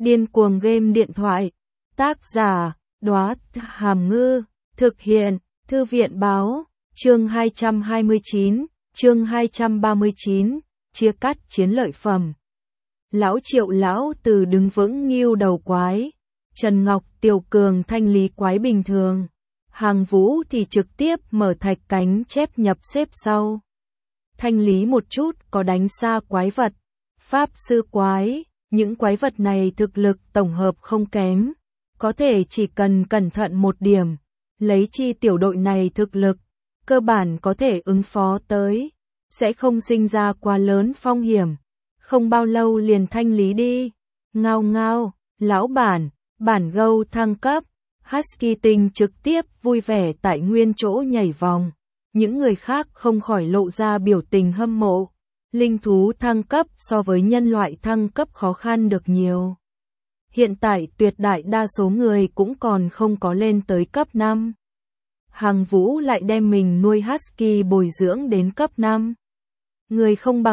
Điên cuồng game điện thoại. Tác giả, Đóa Hàm Ngư. Thực hiện, Thư viện Báo. Chương 229, chương 239, chia cắt chiến lợi phẩm. Lão Triệu lão Từ đứng vững nghiêu đầu quái. Trần Ngọc Tiểu Cường thanh lý quái bình thường. Hàng Vũ thì trực tiếp mở thạch cánh chép nhập xếp sau. Thanh lý một chút có đánh xa quái vật. Pháp sư quái, những quái vật này thực lực tổng hợp không kém. Có thể chỉ cần cẩn thận một điểm. Lấy chi tiểu đội này thực lực, cơ bản có thể ứng phó tới. Sẽ không sinh ra quá lớn phong hiểm. Không bao lâu liền thanh lý đi. Ngao ngao, lão bản gâu thăng cấp. Husky tinh trực tiếp vui vẻ tại nguyên chỗ nhảy vòng. Những người khác không khỏi lộ ra biểu tình hâm mộ. Linh thú thăng cấp so với nhân loại thăng cấp khó khăn được nhiều. Hiện tại tuyệt đại đa số người cũng còn không có lên tới cấp 5. Hàng Vũ lại đem mình nuôi Husky bồi dưỡng đến cấp 5. Người không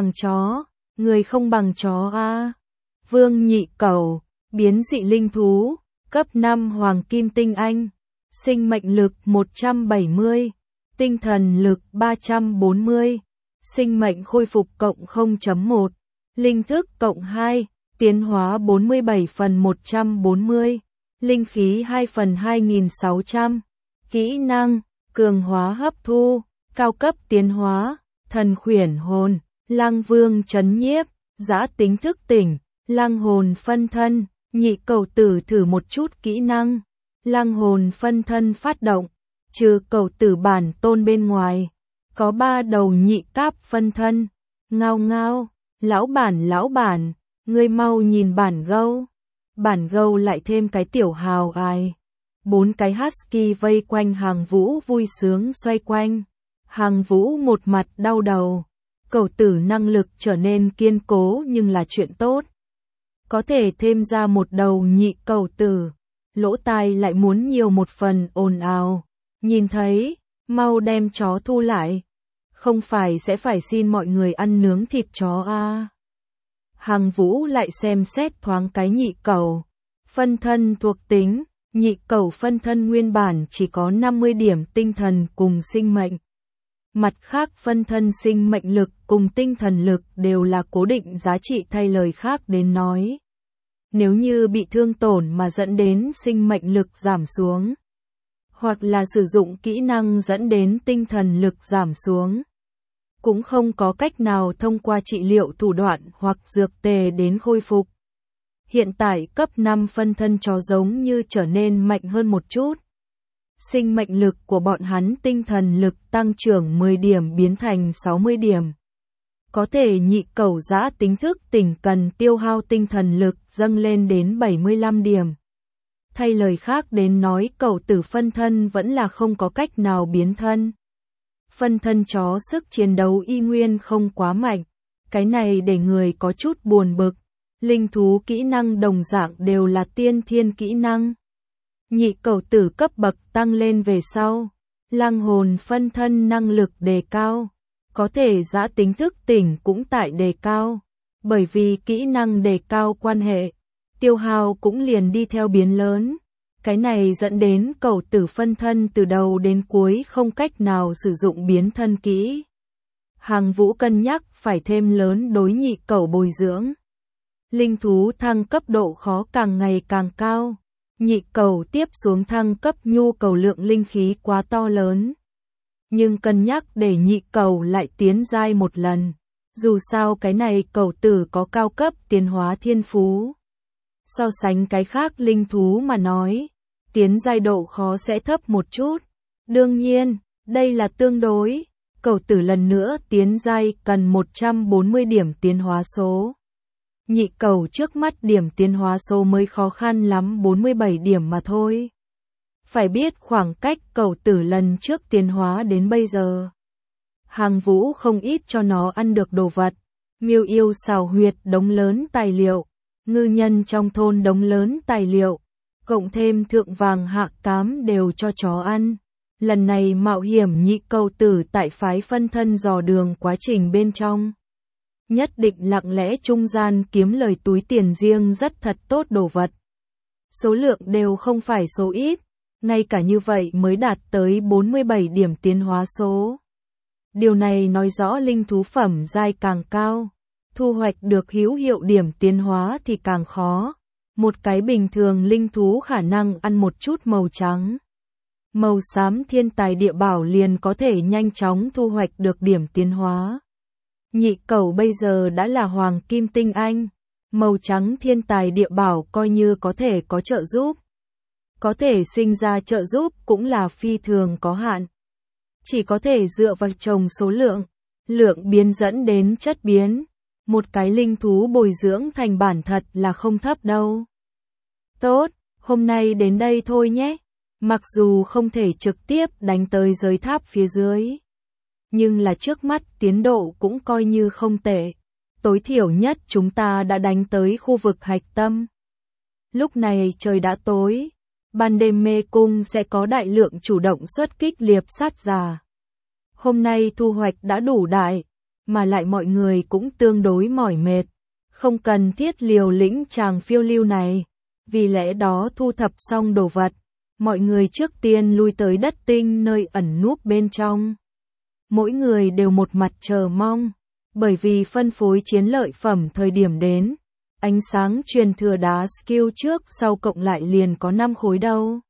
bằng chó a. Vương Nhị Cẩu, biến dị linh thú, cấp 5 hoàng kim tinh anh, sinh mệnh lực 170, tinh thần lực 340, sinh mệnh khôi phục cộng 0.1, linh thức cộng 2, tiến hóa 47 phần 140, linh khí 2 phần 2600, kỹ năng, cường hóa hấp thu, cao cấp tiến hóa, thần khuyển hồn, lang vương trấn nhiếp, giã tính thức tỉnh, lang hồn phân thân. Nhị Cẩu tử thử một chút kỹ năng. Lang hồn phân thân phát động. Trừ Cẩu tử bản tôn bên ngoài. Có 3 đầu nhị cáp phân thân. Ngao ngao. Lão bản. Ngươi mau nhìn bản gâu. Bản gâu lại thêm cái tiểu hào ai. 4 cái Husky vây quanh Hàng Vũ vui sướng xoay quanh. Hàng Vũ một mặt đau đầu. Cẩu tử năng lực trở nên kiên cố nhưng là chuyện tốt. Có thể thêm ra một đầu nhị cẩu tử, lỗ tai lại muốn nhiều một phần ồn ào. Nhìn thấy, mau đem chó thu lại. Không phải sẽ phải xin mọi người ăn nướng thịt chó à. Hàng Vũ lại xem xét thoáng cái nhị cẩu. Phân thân thuộc tính, nhị cẩu phân thân nguyên bản chỉ có 50 điểm tinh thần cùng sinh mệnh. Mặt khác phân thân sinh mệnh lực cùng tinh thần lực đều là cố định giá trị thay lời khác đến nói. Nếu như bị thương tổn mà dẫn đến sinh mệnh lực giảm xuống, hoặc là sử dụng kỹ năng dẫn đến tinh thần lực giảm xuống, cũng không có cách nào thông qua trị liệu thủ đoạn hoặc dược tề đến khôi phục. Hiện tại cấp 5 phân thân chó giống như trở nên mạnh hơn một chút. Sinh mệnh lực của bọn hắn tinh thần lực tăng trưởng 10 điểm biến thành 60 điểm. Có thể nhị cẩu giã tính thức tỉnh cần tiêu hao tinh thần lực dâng lên đến 75 điểm. Thay lời khác đến nói cẩu tử phân thân vẫn là không có cách nào biến thân. Phân thân chó sức chiến đấu y nguyên không quá mạnh. Cái này để người có chút buồn bực. Linh thú kỹ năng đồng dạng đều là tiên thiên kỹ năng. Nhị cẩu tử cấp bậc tăng lên về sau. Lang hồn phân thân năng lực đề cao. Có thể giã tính thức tỉnh cũng tại đề cao. Bởi vì kỹ năng đề cao quan hệ, tiêu hao cũng liền đi theo biến lớn. Cái này dẫn đến cẩu tử phân thân từ đầu đến cuối không cách nào sử dụng biến thân kỹ. Hàng Vũ cân nhắc phải thêm lớn đối nhị cẩu bồi dưỡng. Linh thú thăng cấp độ khó càng ngày càng cao. Nhị cẩu tiếp xuống thăng cấp nhu cầu lượng linh khí quá to lớn. Nhưng cân nhắc để nhị cẩu lại tiến giai một lần. Dù sao cái này cẩu tử có cao cấp tiến hóa thiên phú. So sánh cái khác linh thú mà nói, tiến giai độ khó sẽ thấp một chút. Đương nhiên, đây là tương đối. Cẩu tử lần nữa tiến giai cần 140 điểm tiến hóa số. Nhị cẩu trước mắt điểm tiến hóa số mới khó khăn lắm 47 điểm mà thôi. Phải biết khoảng cách cẩu tử lần trước tiến hóa đến bây giờ. Hàng Vũ không ít cho nó ăn được đồ vật. Miêu yêu xào huyệt đống lớn tài liệu. Ngư nhân trong thôn đống lớn tài liệu. Cộng thêm thượng vàng hạ cám đều cho chó ăn. Lần này mạo hiểm nhị cẩu tử tại phái phân thân dò đường quá trình bên trong. nhất định lặng lẽ trung gian kiếm lời túi tiền riêng rất thật tốt đồ vật. Số lượng đều không phải số ít, ngay cả như vậy mới đạt tới 47 điểm tiến hóa số. Điều này nói rõ linh thú phẩm giai càng cao, thu hoạch được hữu hiệu điểm tiến hóa thì càng khó. Một cái bình thường linh thú khả năng ăn một chút màu trắng, màu xám thiên tài địa bảo liền có thể nhanh chóng thu hoạch được điểm tiến hóa. Nhị cẩu bây giờ đã là hoàng kim tinh anh, màu trắng thiên tài địa bảo coi như có thể có trợ giúp. Có thể sinh ra trợ giúp cũng là phi thường có hạn. Chỉ có thể dựa vào trồng số lượng biến dẫn đến chất biến. Một cái linh thú bồi dưỡng thành bản thật là không thấp đâu. Tốt, hôm nay đến đây thôi nhé. Mặc dù không thể trực tiếp đánh tới giới tháp phía dưới, nhưng là trước mắt tiến độ cũng coi như không tệ. Tối thiểu nhất chúng ta đã đánh tới khu vực hạch tâm. Lúc này trời đã tối, ban đêm mê cung sẽ có đại lượng chủ động xuất kích liệp sát giả. Hôm nay thu hoạch đã đủ đại, mà lại mọi người cũng tương đối mỏi mệt, không cần thiết liều lĩnh chàng phiêu lưu này. Vì lẽ đó thu thập xong đồ vật, mọi người trước tiên lui tới đất tinh nơi ẩn núp bên trong. Mỗi người đều một mặt chờ mong, bởi vì phân phối chiến lợi phẩm thời điểm đến, ánh sáng truyền thừa đá skill trước sau cộng lại liền có 5 khối đâu.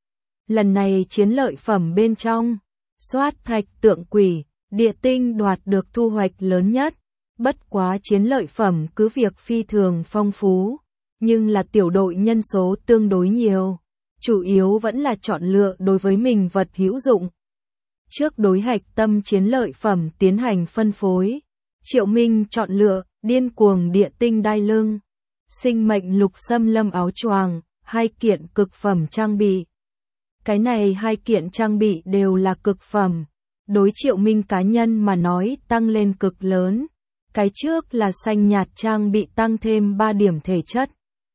Lần này chiến lợi phẩm bên trong, soát thạch tượng quỷ, địa tinh đoạt được thu hoạch lớn nhất, bất quá chiến lợi phẩm cứ việc phi thường phong phú, nhưng là tiểu đội nhân số tương đối nhiều, chủ yếu vẫn là chọn lựa đối với mình vật hữu dụng. Trước đối hạch tâm chiến lợi phẩm tiến hành phân phối, Triệu Minh chọn lựa điên cuồng địa tinh đai lưng, sinh mệnh lục xâm lâm áo choàng, 2 kiện cực phẩm trang bị. Cái này 2 kiện trang bị đều là cực phẩm, đối Triệu Minh cá nhân mà nói tăng lên cực lớn. Cái trước là xanh nhạt trang bị tăng thêm 3 điểm thể chất,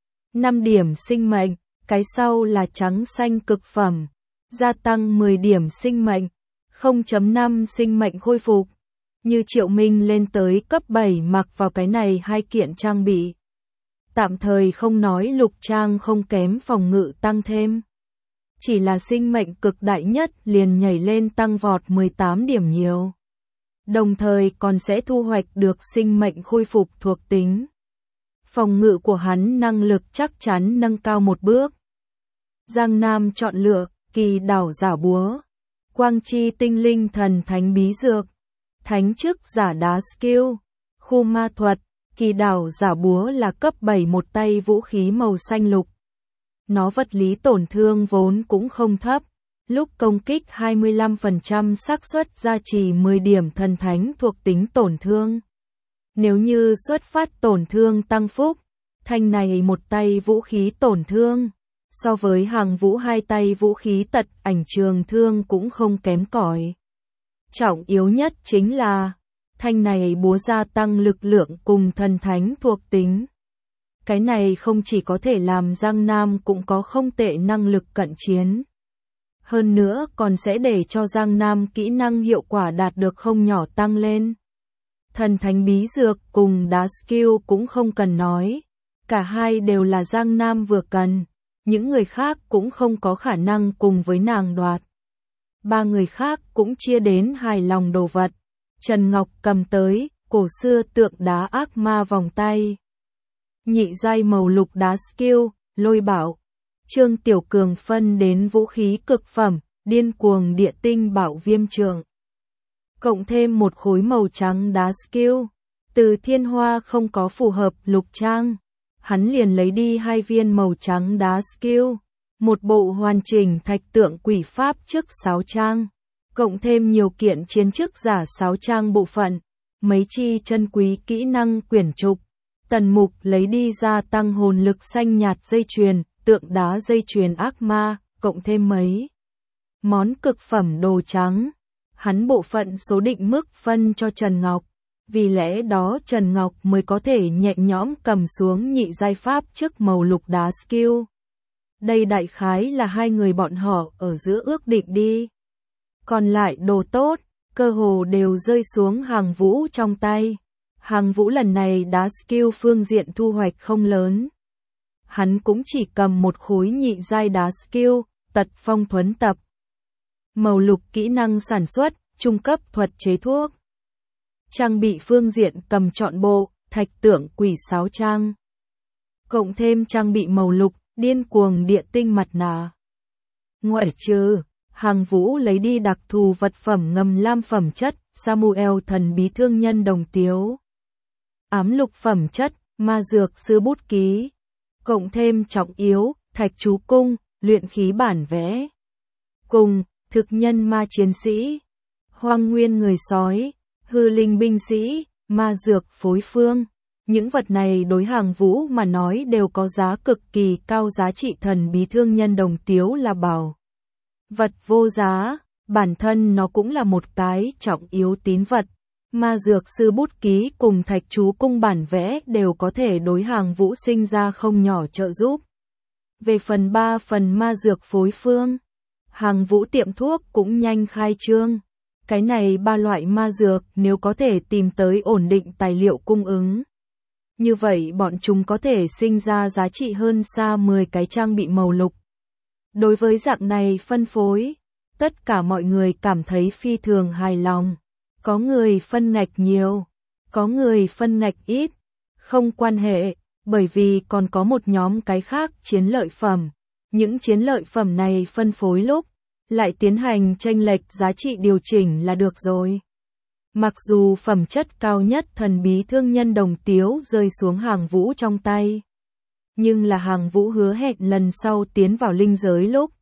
5 điểm sinh mệnh, cái sau là trắng xanh cực phẩm, gia tăng 10 điểm sinh mệnh, 0.5 sinh mệnh khôi phục. Như Triệu Minh lên tới cấp 7 mặc vào cái này 2 kiện trang bị. Tạm thời không nói lục trang không kém phòng ngự tăng thêm. Chỉ là sinh mệnh cực đại nhất liền nhảy lên tăng vọt 18 điểm nhiều. Đồng thời còn sẽ thu hoạch được sinh mệnh khôi phục thuộc tính. Phòng ngự của hắn năng lực chắc chắn nâng cao một bước. Giang Nam chọn lựa kỳ đảo giả búa, quang chi tinh linh thần thánh bí dược, thánh chức giả đá skill, khu ma thuật. Kỳ đảo giả búa là cấp 7 một tay vũ khí màu xanh lục. Nó vật lý tổn thương vốn cũng không thấp, lúc công kích 25% xác suất gia trì 10 điểm thần thánh thuộc tính tổn thương. Nếu như xuất phát tổn thương tăng phúc, thanh này một tay vũ khí tổn thương, so với hàng vũ 2 tay vũ khí tật ảnh trường thương cũng không kém cỏi. Trọng yếu nhất chính là thanh này búa gia tăng lực lượng cùng thần thánh thuộc tính. Cái này không chỉ có thể làm Giang Nam cũng có không tệ năng lực cận chiến. Hơn nữa còn sẽ để cho Giang Nam kỹ năng hiệu quả đạt được không nhỏ tăng lên. Thần thánh bí dược cùng đá skill cũng không cần nói. Cả hai đều là Giang Nam vừa cần. Những người khác cũng không có khả năng cùng với nàng đoạt. 3 người khác cũng chia đến hài lòng đồ vật. Trần Ngọc cầm tới, cổ xưa tượng đá ác ma vòng tay. Nhị giai màu lục đá skill, lôi bảo. Trương Tiểu Cường phân đến vũ khí cực phẩm, điên cuồng địa tinh bảo viêm trường. Cộng thêm một khối màu trắng đá skill. Từ Thiên Hoa không có phù hợp lục trang. Hắn liền lấy đi 2 viên màu trắng đá skill. Một bộ hoàn chỉnh thạch tượng quỷ pháp chức 6 trang. Cộng thêm nhiều kiện chiến chức giả 6 trang bộ phận, mấy chi chân quý kỹ năng quyển trục. Tần Mục lấy đi gia tăng hồn lực xanh nhạt dây chuyền, tượng đá dây chuyền ác ma, cộng thêm mấy món cực phẩm đồ trắng. Hắn bộ phận số định mức phân cho Trần Ngọc, vì lẽ đó Trần Ngọc mới có thể nhẹ nhõm cầm xuống nhị giai pháp chức màu lục đá skill. Đây đại khái là 2 người bọn họ ở giữa ước định đi. Còn lại đồ tốt, cơ hồ đều rơi xuống hàng vũ trong tay. Hàng Vũ lần này đá skill phương diện thu hoạch không lớn. Hắn cũng chỉ cầm một khối nhị giai đá skill, tật phong thuấn tập. Màu lục kỹ năng sản xuất, trung cấp thuật chế thuốc. Trang bị phương diện cầm trọn bộ, thạch tượng quỷ sáo trang. Cộng thêm trang bị màu lục, điên cuồng địa tinh mặt nạ. Ngoại trừ, Hàng Vũ lấy đi đặc thù vật phẩm ngầm lam phẩm chất, Samuel thần bí thương nhân đồng tiếu. Ám lục phẩm chất, ma dược sư bút ký. Cộng thêm trọng yếu, thạch chú cung, luyện khí bản vẽ. Cùng, thực nhân ma chiến sĩ, hoang nguyên người sói, hư linh binh sĩ, ma dược phối phương. Những vật này đối Hàng Vũ mà nói đều có giá cực kỳ cao, giá trị thần bí thương nhân đồng tiếu là bảo vật vô giá, bản thân nó cũng là một cái trọng yếu tín vật. Ma dược sư bút ký cùng thạch chú cung bản vẽ đều có thể đối Hàng Vũ sinh ra không nhỏ trợ giúp. Về phần 3 phần ma dược phối phương, Hàng Vũ tiệm thuốc cũng nhanh khai trương. Cái này 3 loại ma dược nếu có thể tìm tới ổn định tài liệu cung ứng. Như vậy bọn chúng có thể sinh ra giá trị hơn xa 10 cái trang bị màu lục. Đối với dạng này phân phối, tất cả mọi người cảm thấy phi thường hài lòng. Có người phân ngạch nhiều, có người phân ngạch ít, không quan hệ, bởi vì còn có một nhóm cái khác chiến lợi phẩm. Những chiến lợi phẩm này phân phối lúc, lại tiến hành chênh lệch giá trị điều chỉnh là được rồi. Mặc dù phẩm chất cao nhất thần bí thương nhân đồng tiếu rơi xuống Hàng Vũ trong tay, nhưng là Hàng Vũ hứa hẹn lần sau tiến vào linh giới lúc,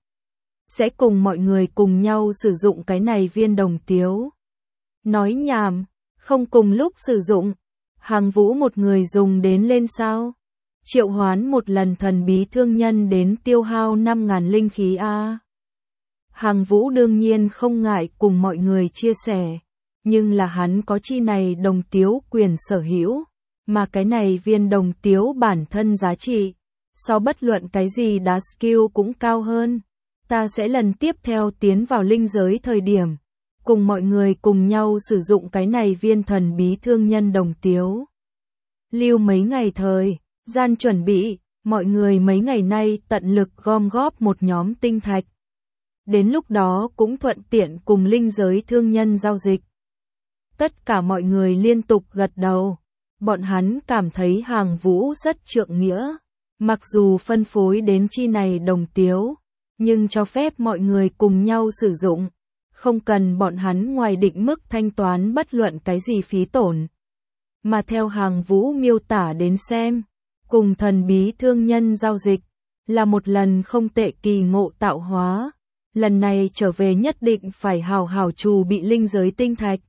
sẽ cùng mọi người cùng nhau sử dụng cái này viên đồng tiếu. Nói nhảm, không cùng lúc sử dụng, Hàng Vũ một người dùng đến lên sao? Triệu hoán một lần thần bí thương nhân đến tiêu hao 5.000 linh khí a. Hàng Vũ đương nhiên không ngại cùng mọi người chia sẻ, nhưng là hắn có chi này đồng tiếu quyền sở hữu, mà cái này viên đồng tiếu bản thân giá trị, so bất luận cái gì đá skill cũng cao hơn. Ta sẽ lần tiếp theo tiến vào linh giới thời điểm, cùng mọi người cùng nhau sử dụng cái này viên thần bí thương nhân đồng tiếu. Lưu mấy ngày thời gian chuẩn bị, mọi người mấy ngày nay tận lực gom góp một nhóm tinh thạch. Đến lúc đó cũng thuận tiện cùng linh giới thương nhân giao dịch. Tất cả mọi người liên tục gật đầu. Bọn hắn cảm thấy Hàng Vũ rất trượng nghĩa. Mặc dù phân phối đến chi này đồng tiếu, nhưng cho phép mọi người cùng nhau sử dụng. Không cần bọn hắn ngoài định mức thanh toán bất luận cái gì phí tổn. Mà theo Hàng Vũ miêu tả đến xem, cùng thần bí thương nhân giao dịch, là một lần không tệ kỳ ngộ tạo hóa. Lần này trở về nhất định phải hào hào trù bị linh giới tinh thạch.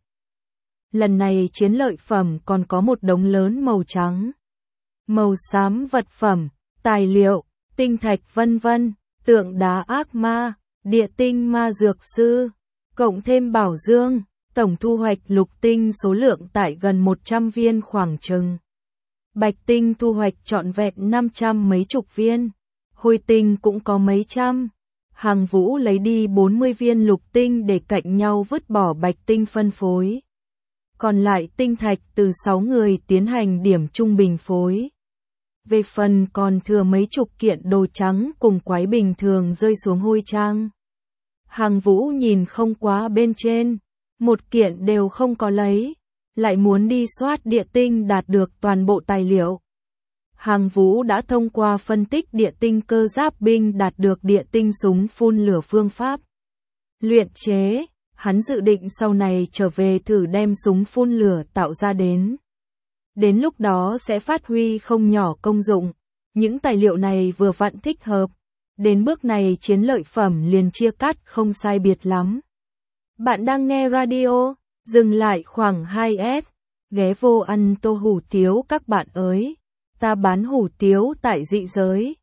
Lần này chiến lợi phẩm còn có một đống lớn màu trắng, màu xám vật phẩm, tài liệu, tinh thạch vân vân, tượng đá ác ma, địa tinh ma dược sư, cộng thêm bảo dương, tổng thu hoạch lục tinh số lượng tại gần 100 viên khoảng chừng. Bạch tinh thu hoạch trọn vẹn 500 mấy chục viên, hôi tinh cũng có mấy trăm. Hàng Vũ lấy đi 40 viên lục tinh để cạnh nhau vứt bỏ bạch tinh phân phối. Còn lại tinh thạch từ 6 người tiến hành điểm trung bình phối. Về phần còn thừa mấy chục kiện đồ trắng cùng quái bình thường rơi xuống hôi trang. Hàng Vũ nhìn không quá bên trên, một kiện đều không có lấy, lại muốn đi soát địa tinh đạt được toàn bộ tài liệu. Hàng Vũ đã thông qua phân tích địa tinh cơ giáp binh đạt được địa tinh súng phun lửa phương pháp luyện chế, hắn dự định sau này trở về thử đem súng phun lửa tạo ra đến. Đến lúc đó sẽ phát huy không nhỏ công dụng, những tài liệu này vừa vặn thích hợp, đến bước này chiến lợi phẩm liền chia cắt không sai biệt lắm. Bạn đang nghe radio, dừng lại khoảng 2S, ghé vô ăn tô hủ tiếu các bạn ơi. Ta bán hủ tiếu tại dị giới.